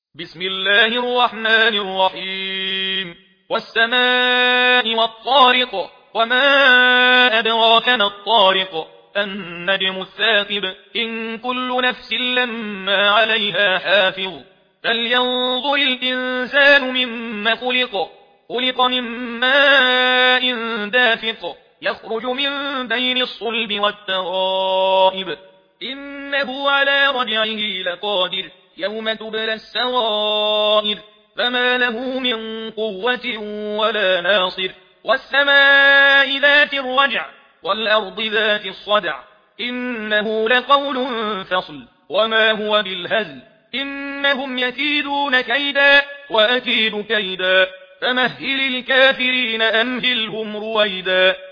بسم الله الرحمن الرحيم والسماء والطارق وما أدراك ما الطارق النجم الثاقب إن كل نفس لما عليها حافظ فلينظر الإنسان مما خلق من ماء دافق يخرج من بين الصلب والترائب إنه على رجعه لقادر يوم تبلى السرائر فما له من قوة ولا ناصر والسماء ذات الرجع والأرض ذات الصدع إنه لقول فصل وما هو بالهزل إنهم يكيدون كيدا وأكيد كيدا فمهل الكافرين أمهلهم رويدا